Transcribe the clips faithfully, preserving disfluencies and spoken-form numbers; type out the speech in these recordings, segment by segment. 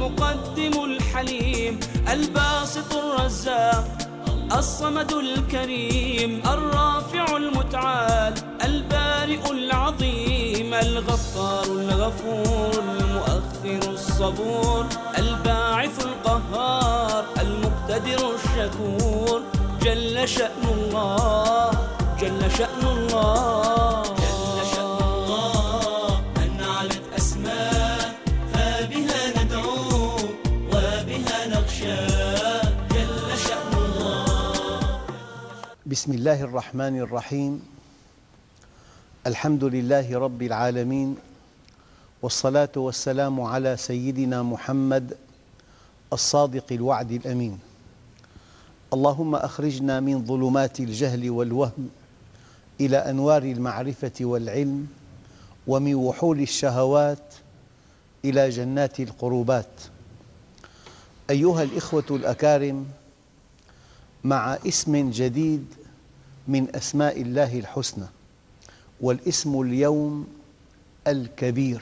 المقدم الحليم الباسط الرزاق الصمد الكريم الرافع المتعال البارئ العظيم الغفار الغفور المؤخر الصبور الباعث القهار المقتدر الشكور جل شأن الله جل شأن الله جل شأن الله من علت أسماء فبها ندعو وبها نخشى جل شأن الله. بسم الله الرحمن الرحيم. الحمد لله رب العالمين، والصلاة والسلام على سيدنا محمد الصادق الوعد الأمين. اللهم أخرجنا من ظلمات الجهل والوهم إلى أنوار المعرفة والعلم، ومن وحول الشهوات إلى جنات القربات. أيها الإخوة الأكارم، مع اسم جديد من أسماء الله الحسنى، والاسم اليوم الكبير.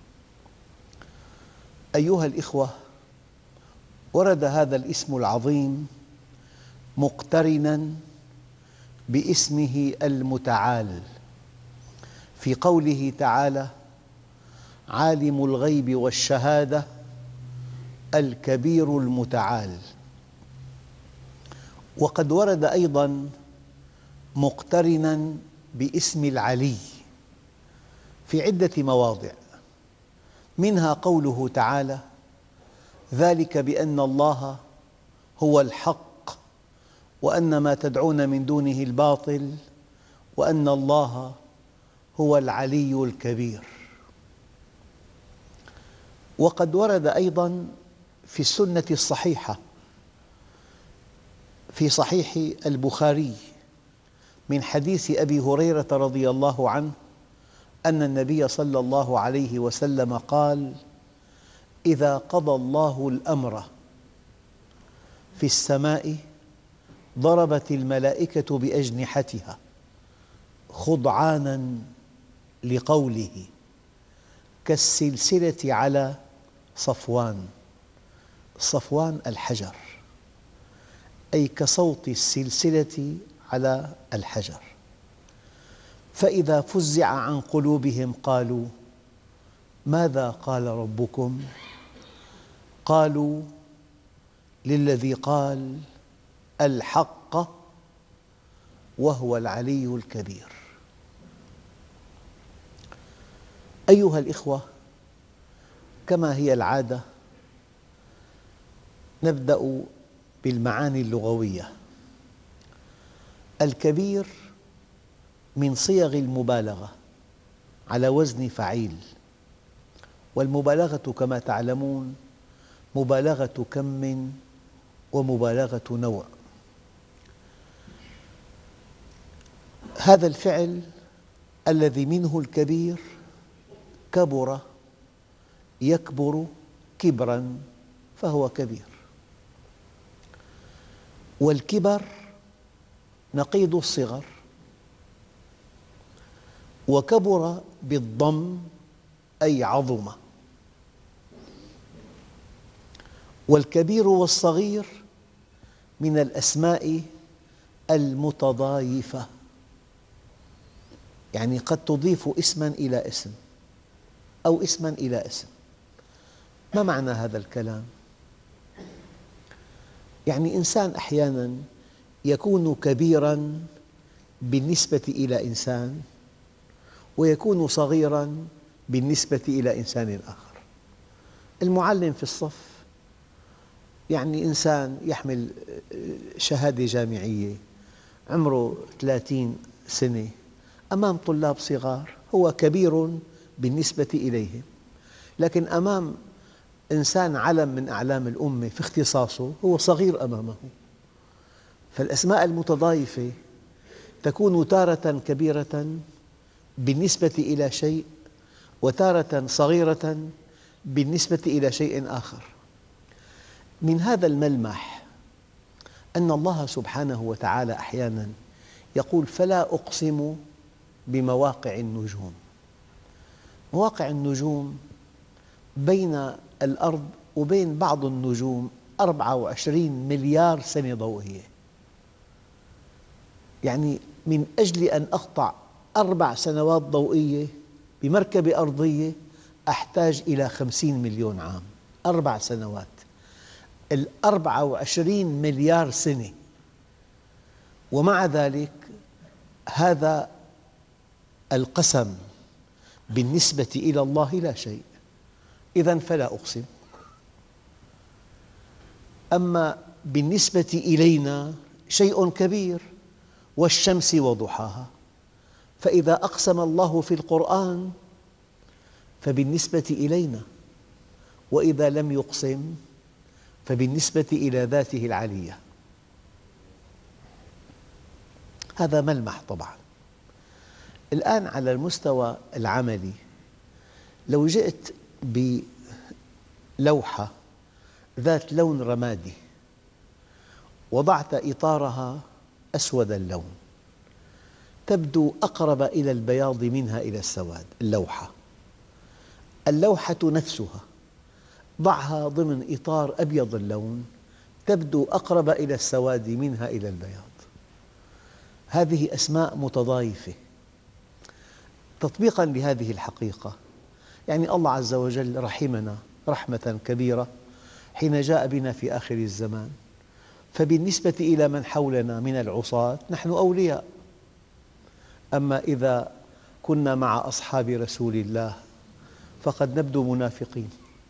أيها الإخوة، ورد هذا الاسم العظيم مقترناً باسمه المتعال في قوله تعالى: عالم الغيب والشهادة الكبير المتعال. وقد ورد أيضاً مقترناً باسم العلي في عدة مواضع، منها قوله تعالى: ذلك بأن الله هو الحق وأن ما تدعون من دونه الباطل وأن الله هو العلي الكبير. وقد ورد أيضاً في السنة الصحيحة في صحيح البخاري من حديث أبي هريرة رضي الله عنه أن النبي صلى الله عليه وسلم قال: إذا قضى الله الأمر في السماء ضربت الملائكة بأجنحتها خضعاناً لقوله كالسلسلة على صفوان. صفوان الحجر، أي كصوت السلسلة على الحجر. فإذا فزع عن قلوبهم قالوا: ماذا قال ربكم؟ قالوا للذي قال الحق وهو العلي الكبير. أيها الإخوة، كما هي العادة نبدأ بالمعاني اللغوية. الكبير من صيغ المبالغة على وزن فعيل، والمبالغة كما تعلمون مبالغة كم ومبالغة نوع. هذا الفعل الذي منه الكبير كبر يكبر كبراً فهو كبير، والكبر نقيض الصغر، وكبر بالضم أي عظم. والكبير والصغير من الأسماء المتضايفة، يعني قد تضيف اسماً إلى اسم أو اسماً إلى اسم. ما معنى هذا الكلام؟ يعني إنسان أحياناً يكون كبيراً بالنسبة إلى إنسان، ويكون صغيراً بالنسبة إلى إنسان آخر. المعلم في الصف، يعني إنسان يحمل شهادة جامعية عمره ثلاثين سنة أمام طلاب صغار هو كبير بالنسبة إليهم، لكن أمام إنسان علم من أعلام الأمة في اختصاصه هو صغير أمامه. فالأسماء المتضايفة تكون تارة كبيرة بالنسبة إلى شيء، وتارة صغيرة بالنسبة إلى شيء آخر. من هذا الملمح أن الله سبحانه وتعالى أحياناً يقول: فلا أقسم بمواقع النجوم. مواقع النجوم بين الأرض وبين بعض النجوم أربعة وعشرين مليار سنة ضوئية. يعني من أجل أن أقطع أربع سنوات ضوئية بمركبة أرضية أحتاج إلى خمسين مليون عام. أربع سنوات، الأربعة وعشرين مليار سنة، ومع ذلك هذا القسم بالنسبة إلى الله لا شيء. إذن فلا أقسم. أما بالنسبة إلينا شيء كبير، والشمس وضحاها. فإذا أقسم الله في القرآن فبالنسبة إلينا، وإذا لم يقسم فبالنسبة إلى ذاته العلية. هذا ملمح طبعاً. الآن على المستوى العملي، لو جئت بلوحة ذات لون رمادي وضعت إطارها أسود اللون، تبدو أقرب إلى البياض منها إلى السواد. اللوحة اللوحة نفسها ضعها ضمن إطار أبيض اللون، تبدو أقرب إلى السواد منها إلى البياض. هذه أسماء متضايفة. تطبيقاً لهذه الحقيقة، يعني الله عز وجل رحمنا رحمة كبيرة حين جاء بنا في آخر الزمان، فبالنسبة إلى من حولنا من العصاة نحن أولياء. أما إذا كنا مع أصحاب رسول الله فقد نبدو منافقين.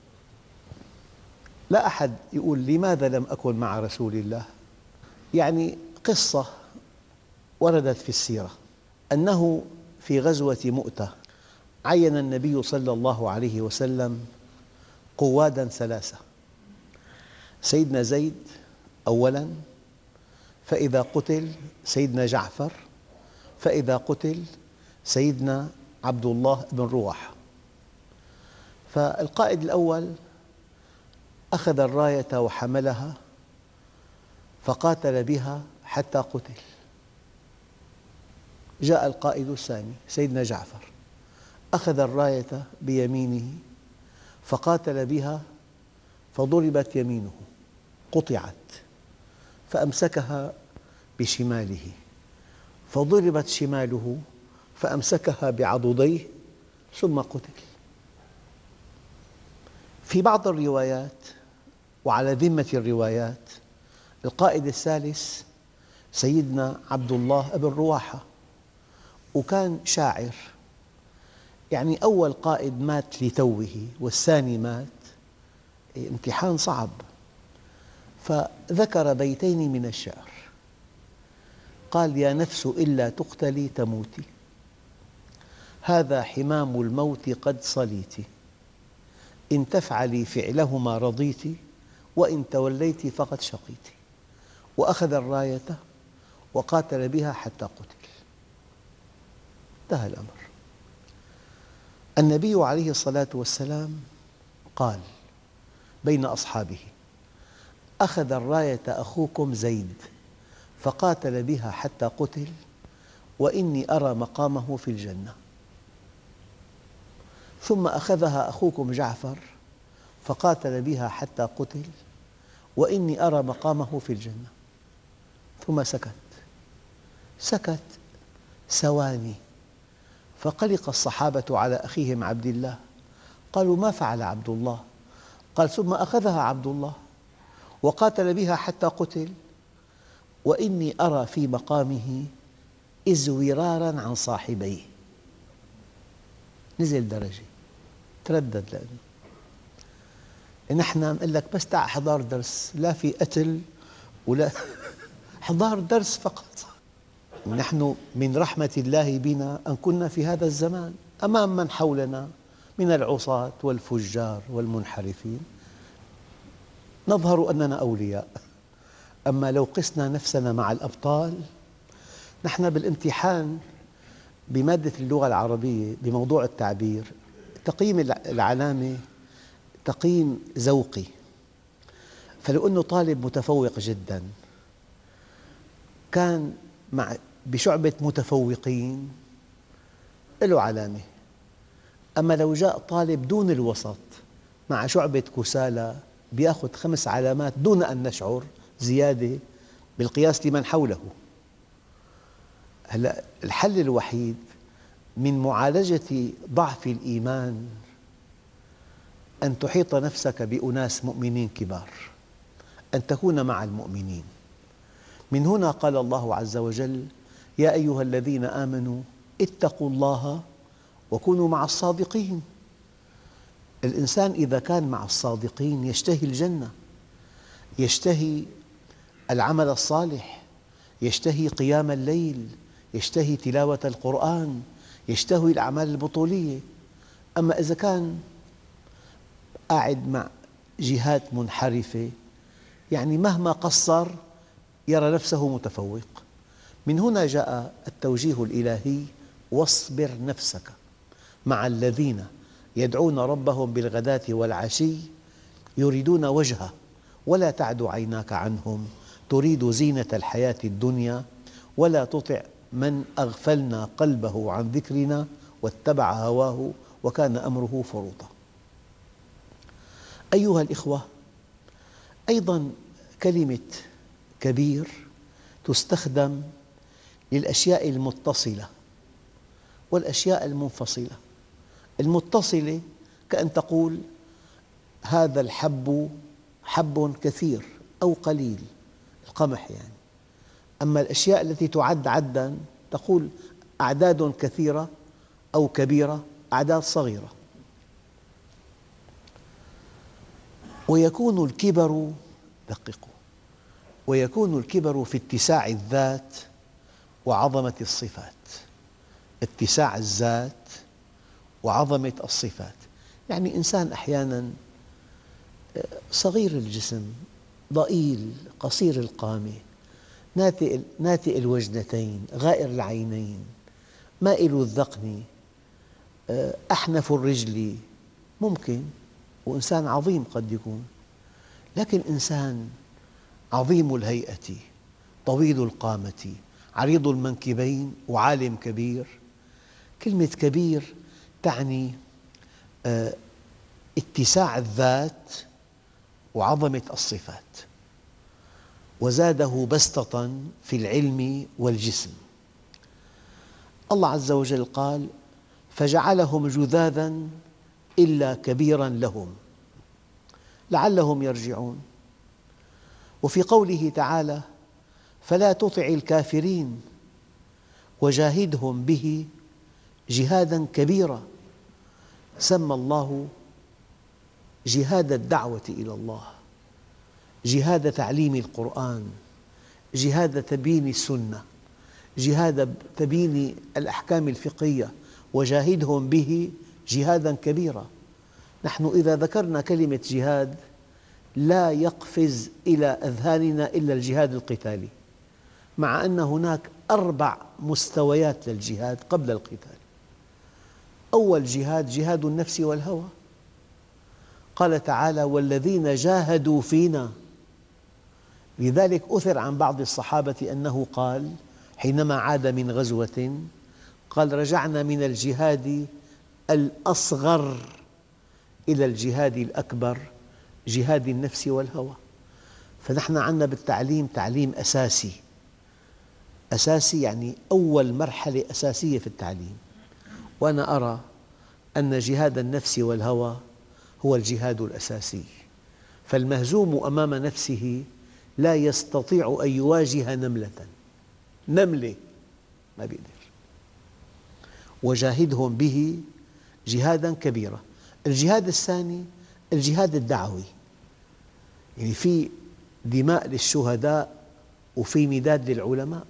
لا أحد يقول لماذا لم أكن مع رسول الله. يعني قصة وردت في السيرة أنه في غزوة مؤتة عين النبي صلى الله عليه وسلم قواداً ثلاثة: سيدنا زيد أولاً، فإذا قتل سيدنا جعفر، فإذا قتل سيدنا عبد الله بن رواحة. فالقائد الأول أخذ الراية وحملها فقاتل بها حتى قتل. جاء القائد الثاني سيدنا جعفر، أخذ الراية بيمينه فقاتل بها فضربت يمينه، قطعت، فأمسكها بشماله، فضربت شماله فأمسكها بعضديه ثم قتل. في بعض الروايات وعلى ذمة الروايات القائد الثالث سيدنا عبد الله بن رواحة، وكان شاعر. يعني أول قائد مات لتوه والثاني مات، امتحان صعب. فذكر بيتين من الشعر، قال: يا نفس إلا تقتلي تموتي، هذا حمام الموت قد صليت، إن تفعلي فعلهما رضيت، وإن توليت فقد شقيت. وأخذ الراية وقاتل بها حتى قتل. انتهى الأمر. النبي عليه الصلاة والسلام قال بين أصحابه: أخذ الراية أخوكم زيد فقاتل بها حتى قتل، وإني أرى مقامه في الجنة. ثم أخذها أخوكم جعفر فقاتل بها حتى قتل، وإني أرى مقامه في الجنة. ثم سكت سكت ثواني، فقلق الصحابة على أخيهم عبد الله، قالوا: ما فعل عبد الله؟ قال: ثم أخذها عبد الله وقاتل بها حتى قتل، وإني أرى في مقامه إزورارا عن صاحبيه. نزل درجة، تردد. لأنه نحن نقول لك بس تعال حضار درس، لا في قتل ولا حضار درس فقط. نحن من رحمة الله بنا أن كنا في هذا الزمان أمام من حولنا من العصاة والفجار والمنحرفين، نظهر أننا أولياء. أما لو قسنا نفسنا مع الأبطال، نحن بالامتحان بمادة اللغة العربية بموضوع التعبير، تقييم العلامة تقييم ذوقي. فلو أنه طالب متفوق جداً كان مع بشعبة متفوقين له علامة. أما لو جاء طالب دون الوسط مع شعبة كسالى يأخذ خمس علامات دون أن نشعر زيادة بالقياس لمن حوله. هلأ الحل الوحيد من معالجة ضعف الإيمان أن تحيط نفسك بأناس مؤمنين كبار، أن تكون مع المؤمنين. من هنا قال الله عز وجل: يا أيها الذين آمنوا اتقوا الله وكونوا مع الصادقين. الإنسان إذا كان مع الصادقين يشتهي الجنة، يشتهي العمل الصالح، يشتهي قيام الليل، يشتهي تلاوة القرآن، يشتهي الأعمال البطولية. أما إذا كان قاعد مع جهات منحرفة، يعني مهما قصر يرى نفسه متفوق. من هنا جاء التوجيه الإلهي: واصبر نفسك مع الذين يدعون ربهم بالغداة والعشي يريدون وجهه ولا تعد عيناك عنهم تريد زينة الحياة الدنيا ولا تطع من أغفلنا قلبه عن ذكرنا واتبع هواه وكان أمره فرطا. أيها الإخوة، أيضا كلمة كبير تستخدم للأشياء المتصلة والأشياء المنفصلة. المتصلة كأن تقول: هذا الحب حب كثير أو قليل، القمح يعني. أما الأشياء التي تعد عداً تقول أعداد كثيرة أو كبيرة، أعداد صغيرة. ويكون الكبر، دققوا، ويكون الكبر في اتساع الذات وعظمة الصفات. اتساع الذات وعظمة الصفات، يعني إنسان أحياناً صغير الجسم، ضئيل، قصير القامة، ناتئ ناتئ الوجنتين، غائر العينين، مائل الذقن، أحنف الرجل، ممكن، وإنسان عظيم قد يكون. لكن إنسان عظيم الهيئة، طويل القامة، عريض المنكبين، وعالم كبير. كلمة كبير تعني اتساع الذات وعظمة الصفات، وزاده بسطة في العلم والجسم. الله عز وجل قال: فجعلهم جذاذا إلا كبيرا لهم لعلهم يرجعون. وفي قوله تعالى: فلا تطع الكافرين وجاهدهم به جهادا كبيرا. سمى الله جهاد الدعوة إلى الله، جهاد تعليم القرآن، جهاد تبيين السنة، جهاد تبيين الأحكام الفقهية، وجاهدهم به جهادا كبيرا. نحن إذا ذكرنا كلمة جهاد لا يقفز إلى أذهاننا إلا الجهاد القتالي، مع أن هناك أربع مستويات للجهاد قبل القتال. أول جهاد جهاد النفس والهوى. قال تعالى: والذين جاهدوا فينا. لذلك أثر عن بعض الصحابة أنه قال حينما عاد من غزوة، قال: رجعنا من الجهاد الأصغر إلى الجهاد الأكبر، جهاد النفس والهوى. فنحن عندنا بالتعليم تعليم أساسي، أساسي يعني أول مرحلة أساسية في التعليم. وأنا أرى أن جهاد النفس والهوى هو الجهاد الأساسي. فالمهزوم أمام نفسه لا يستطيع أن يواجه نملة، نملة ما بيقدر. وجاهدهم به جهادا كبيرا. الجهاد الثاني الجهاد الدعوي، يعني في دماء للشهداء وفي مداد للعلماء.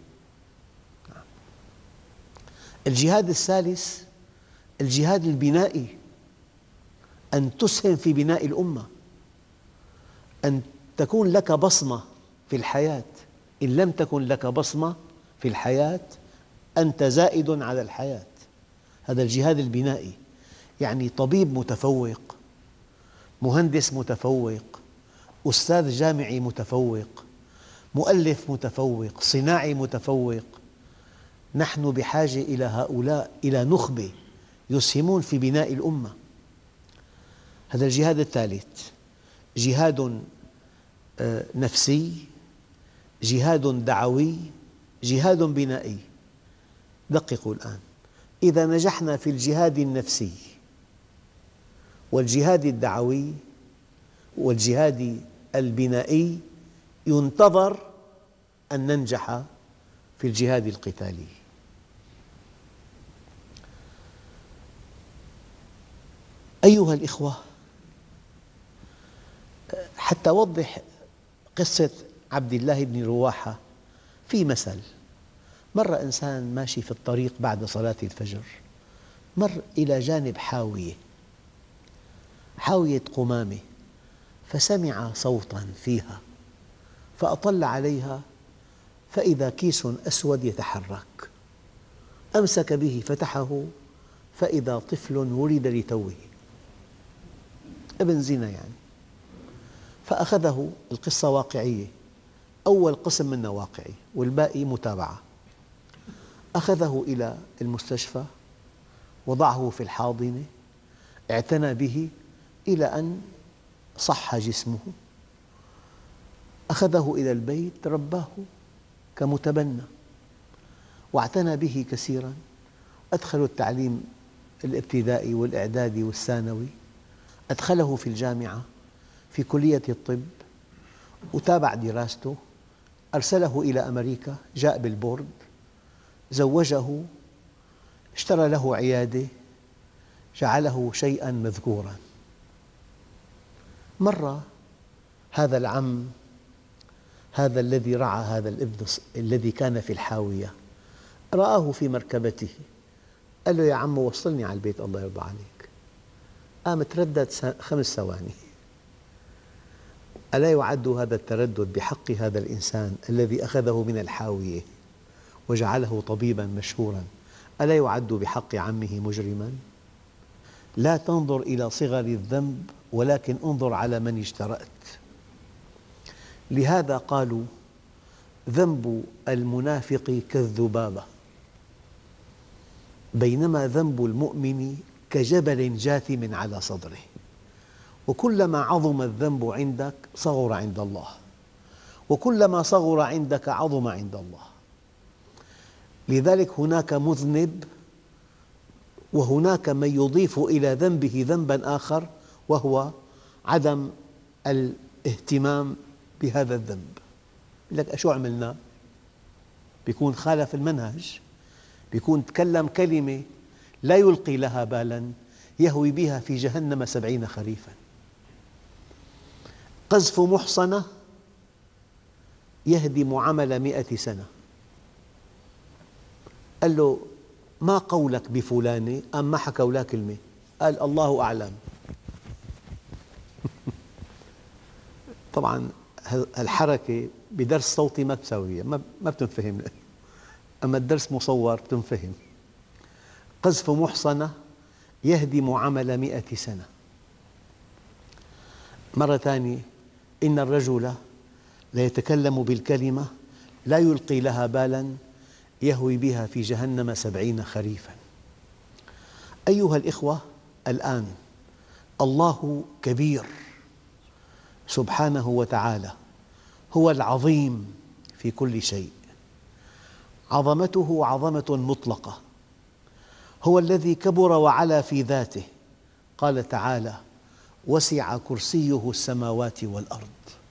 الجهاد الثالث الجهاد البنائي، أن تسهم في بناء الأمة، أن تكون لك بصمة في الحياة. إن لم تكن لك بصمة في الحياة أنت زائد على الحياة. هذا الجهاد البنائي، يعني طبيب متفوق، مهندس متفوق، أستاذ جامعي متفوق، مؤلف متفوق، صناعي متفوق. نحن بحاجة إلى هؤلاء، إلى نخبة يسهمون في بناء الأمة. هذا الجهاد الثالث. جهاد نفسي، جهاد دعوي، جهاد بنائي. دققوا الآن، إذا نجحنا في الجهاد النفسي والجهاد الدعوي والجهاد البنائي، ينتظر أن ننجح في الجهاد القتالي. أيها الإخوة، حتى أوضح قصة عبد الله بن رواحة في مثل. مر إنسان ماشي في الطريق بعد صلاة الفجر، مر إلى جانب حاوية، حاوية قمامة، فسمع صوتاً فيها، فأطل عليها فإذا كيس أسود يتحرك، أمسك به فتحه فإذا طفل ولد لتوه، ابن زنا يعني. فأخذه، القصة واقعية، أول قسم منها واقعي والباقي متابعة. أخذه إلى المستشفى، وضعه في الحاضنة، اعتنى به إلى أن صح جسمه، أخذه إلى البيت، رباه كمتبنى، واعتنى به كثيراً. أدخله التعليم الابتدائي والإعدادي والثانوي، أدخله في الجامعة في كلية الطب، وتابع دراسته، أرسله إلى أمريكا، جاء بالبورد، زوجه، اشترى له عيادة، جعله شيئاً مذكوراً. مرة هذا العم، هذا الذي رعى هذا الابن الذي كان في الحاوية، رآه في مركبته، قال له: يا عم وصلني على البيت الله يرضى عليك. قام تردد خمس ثواني. ألا يعد هذا التردد بحق هذا الإنسان الذي أخذه من الحاوية وجعله طبيباً مشهوراً، ألا يعد بحق عمه مجرماً؟ لا تنظر إلى صغر الذنب، ولكن انظر على من اجترأت. لهذا قالوا: ذنب المنافق كالذبابة، بينما ذنب المؤمن كجبل جاثم على صدره. وكلما عظم الذنب عندك صغر عند الله، وكلما صغر عندك عظم عند الله. لذلك هناك مذنب، وهناك من يضيف إلى ذنبه ذنباً آخر، وهو عدم الاهتمام بهذا الذنب. يقول لك: شو عملنا؟ بيكون خالف المنهج، بيكون تكلم كلمة لا يلقي لها بالاً يهوي بها في جهنم سبعين خريفاً. قذف محصنة يهدم عمل مئة سنة. قال له: ما قولك بفلانة؟ أم ما حكوا لا كلمة؟ قال: الله أعلم. طبعاً الحركة بدرس صوتي ما تساويها، ما بتنفهم، أما الدرس مصور بتنفهم. قذف محصنة يهدم عمل مئة سنة. مرة ثانية: إن الرجل ليتكلم بالكلمة لا يلقي لها بالاً يهوي بها في جهنم سبعين خريفاً. أيها الإخوة، الآن الله كبير سبحانه وتعالى، هو العظيم في كل شيء، عظمته عظمة مطلقة، هو الذي كبر وعلا في ذاته. قال تعالى: وسع كرسيه السماوات والأرض.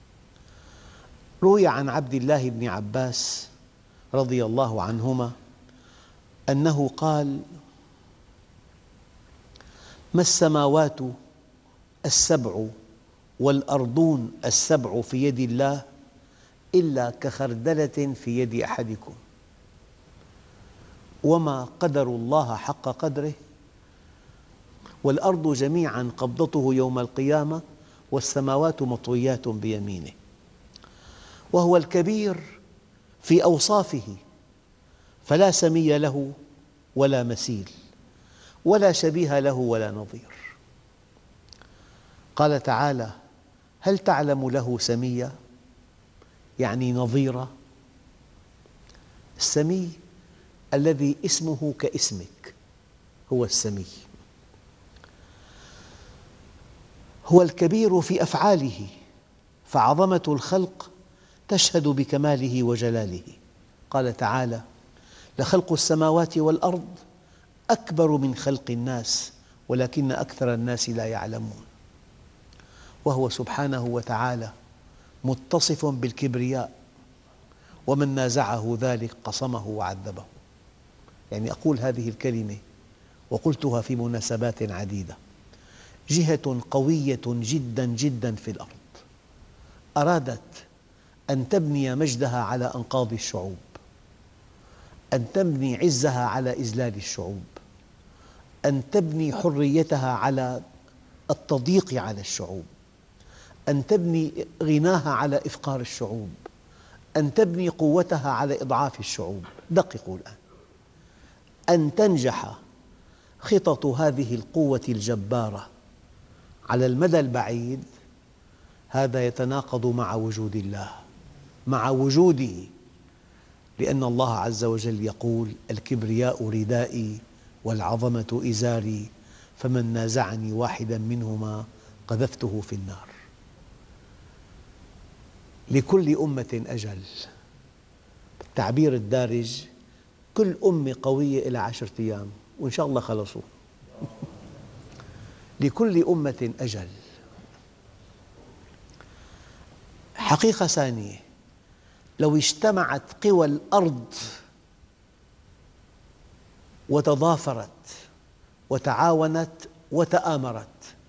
روي عن عبد الله بن عباس رضي الله عنهما أنه قال: ما السماوات السبع والأرضون السبع في يد الله إلا كخردلة في يد أحدكم، وما قدر الله حق قدره، والأرض جميعاً قبضته يوم القيامة، والسماوات مطويات بيمينه. وهو الكبير في أوصافه، فلا سمي له ولا مثيل، ولا شبيه له ولا نظير. قال تعالى: هل تعلم له سميا؟ يعني نظيرا. السمي الذي اسمه كاسمك هو السمي. هو الكبير في أفعاله، فعظمة الخلق تشهد بكماله وجلاله. قال تعالى: لخلق السماوات والأرض أكبر من خلق الناس ولكن أكثر الناس لا يعلمون. وهو سبحانه وتعالى متصف بالكبرياء، ومن نازعه ذلك قصمه وعذبه. يعني أقول هذه الكلمة وقلتها في مناسبات عديدة: جهة قوية جدا جدا في الأرض أرادت أن تبني مجدها على أنقاض الشعوب، أن تبني عزها على إذلال الشعوب، أن تبني حريتها على التضييق على الشعوب، أن تبني غناها على إفقار الشعوب، أن تبني قوتها على إضعاف الشعوب. دققوا الآن، أن تنجح خطط هذه القوة الجبارة على المدى البعيد، هذا يتناقض مع وجود الله، مع وجوده، لأن الله عز وجل يقول: الكبرياء ردائي والعظمة إزاري فمن نازعني واحدا منهما قذفته في النار. لكل أمة أجل، بالتعبير الدارج كل أمة قوية إلى عشرة أيام وإن شاء الله خلصوا. لكل أمة أجل. حقيقة ثانية: لو اجتمعت قوى الأرض وتضافرت وتعاونت وتآمرت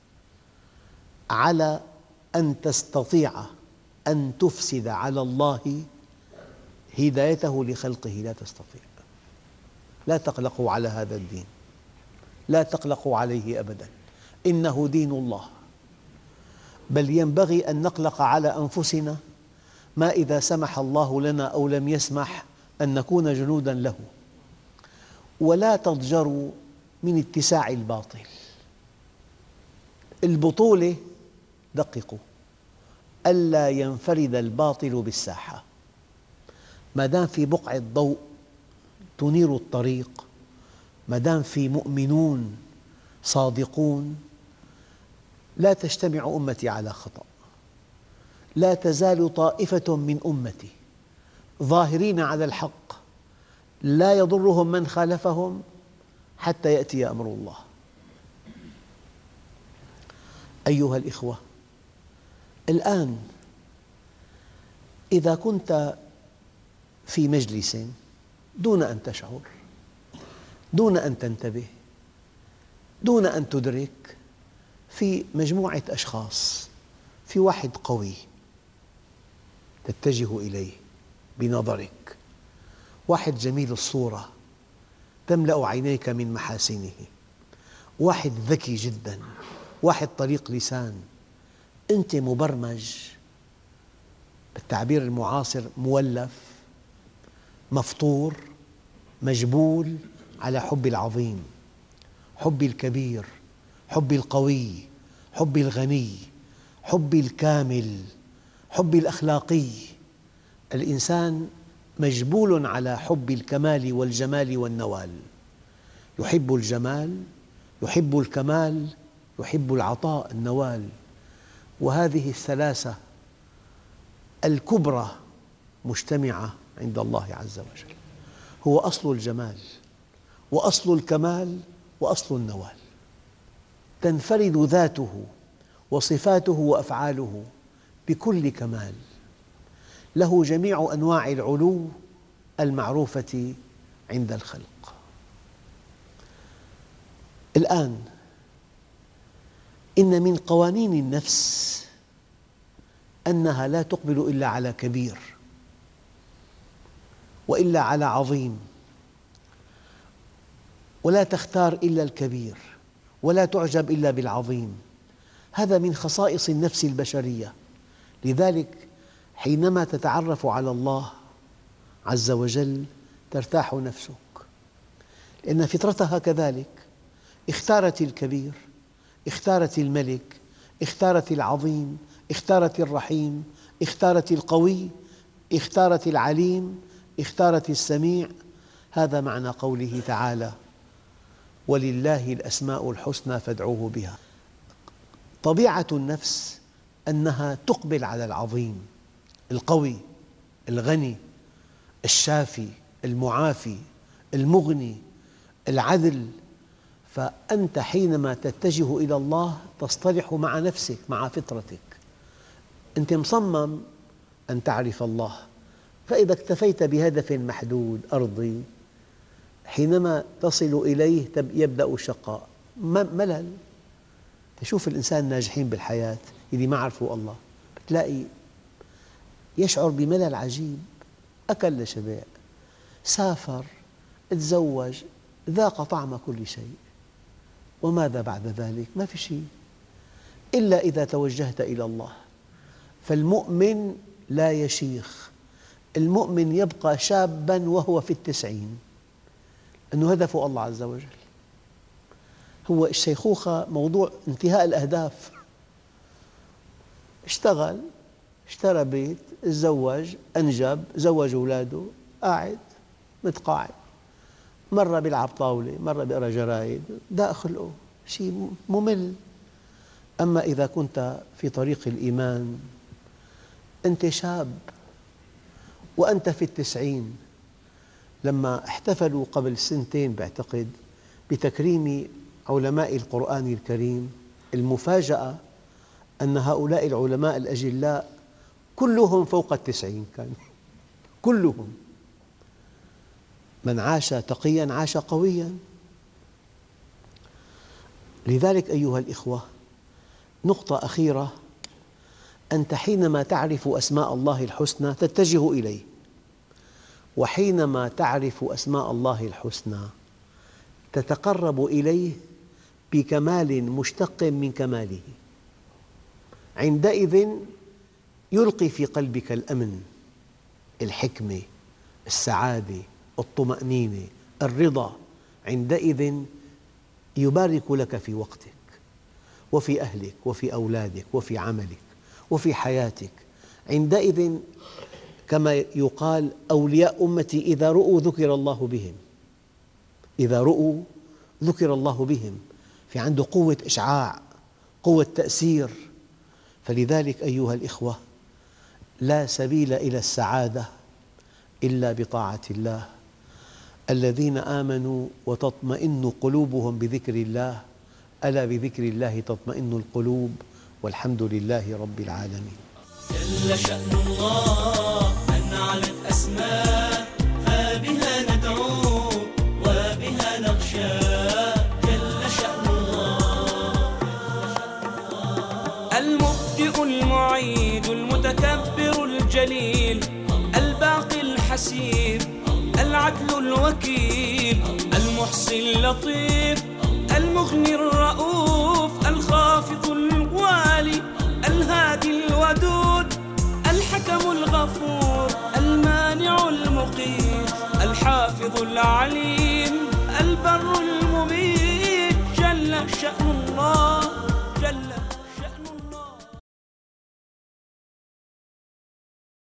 على أن تستطيع أن تفسد على الله هدايته لخلقه، لا تستطيع. لا تقلقوا على هذا الدين، لا تقلقوا عليه أبدا، إنه دين الله. بل ينبغي أن نقلق على أنفسنا ما إذا سمح الله لنا أو لم يسمح أن نكون جنوداً له. ولا تضجروا من اتساع الباطل. البطولة، دققوا، ألا ينفرد الباطل بالساحة. ما دام في بقعة ضوء تنير الطريق، ما دام في مؤمنون صادقون، لا تجتمع أمتي على خطأ. لا تزال طائفة من أمتي ظاهرين على الحق لا يضرهم من خالفهم حتى يأتي أمر الله. أيها الإخوة، الآن إذا كنت في مجلس دون أن تشعر، دون أن تنتبه، دون أن تدرك، في مجموعة أشخاص، في واحد قوي تتجه إليه بنظرك، واحد جميل الصورة تملأ عينيك من محاسنه، واحد ذكي جدا، واحد طليق لسان. أنت مبرمج، بالتعبير المعاصر مولف، مفطور، مجبول على حب العظيم، حب الكبير، حب القوي، حب الغني، حب الكامل، حب الأخلاقي. الإنسان مجبول على حب الكمال والجمال والنوال، يحب الجمال، يحب الكمال، يحب العطاء، النوال. وهذه الثلاثة الكبرى مجتمعة عند الله عز وجل. هو أصل الجمال وأصل الكمال وأصل النوال، تنفرد ذاته وصفاته وأفعاله بكل كمال، له جميع أنواع العلو المعروفة عند الخلق. الآن إن من قوانين النفس أنها لا تقبل إلا على كبير وإلا على عظيم، ولا تختار إلا الكبير ولا تعجب إلا بالعظيم. هذا من خصائص النفس البشرية. لذلك حينما تتعرف على الله عز وجل ترتاح نفسك، لأن فطرتها كذلك، اختارت الكبير، اختارت الملك، اختارت العظيم، اختارت الرحيم، اختارت القوي، اختارت العليم، اختارت السميع. هذا معنى قوله تعالى: ولله الأسماء الحسنى فادعوه بها. طبيعة النفس أنها تقبل على العظيم القوي الغني الشافي المعافي المغني العدل. فأنت حينما تتجه إلى الله تصطلح مع نفسك مع فطرتك. أنت مصمم أن تعرف الله، فإذا اكتفيت بهدف محدود أرضي حينما تصل إليه يبدأ الشقاء، ملل. تشوف الإنسان الناجحين بالحياة اللي ما عرفوا الله بتلاقي يشعر بملل عجيب، أكل لشبع، سافر، تزوج، ذاق طعم كل شيء، وماذا بعد ذلك؟ ما في شيء إلا إذا توجهت إلى الله. فالمؤمن لا يشيخ، المؤمن يبقى شاباً وهو في التسعين، لأنه هدفه الله عز وجل. هو الشيخوخة موضوع انتهاء الأهداف. اشتغل، اشترى بيت، تزوج، أنجب، زوج أولاده، قاعد متقاعد، مرة بيلعب طاولة، مرة بيقرأ جرايد، ده خلقه شيء ممل. أما إذا كنت في طريق الإيمان أنت شاب وأنت في التسعين. لما احتفلوا قبل سنتين بعتقد بتكريم علماء القرآن الكريم، المفاجأة أن هؤلاء العلماء الأجلاء كلهم فوق التسعين، كان كلهم. من عاش تقياً عاش قوياً. لذلك أيها الإخوة، نقطة أخيرة، أنت حينما تعرف أسماء الله الحسنى تتجه إليه، وحينما تعرف أسماء الله الحسنى تتقرب إليه بكمال مشتق من كماله. عندئذ يلقي في قلبك الأمن، الحكمة، السعادة، الطمأنينة، الرضا. عندئذ يبارك لك في وقتك وفي أهلك وفي أولادك وفي عملك وفي حياتك. عندئذ كما يقال أولياء أمتي إذا رؤوا ذكر الله بهم، إذا رؤوا ذكر الله بهم، في عنده قوة إشعاع، قوة تأثير. فلذلك أيها الإخوة، لا سبيل إلى السعادة إلا بطاعة الله. الذين آمنوا وتطمئن قلوبهم بذكر الله، ألا بذكر الله تطمئن القلوب، والحمد لله رب العالمين. جل شأن الله من علت أسماء، فبها ندعو وبها نخشى. جل شأن الله المبدئ المعيد المتكبر الجليل الباقي الحسيب العدل الوكيل المحصي اللطيف المغني الرؤوف الخافض الوالي الهادي الودود الحكم الغفور المانع المقيت الحافظ العليم البر المميت. جل شأن الله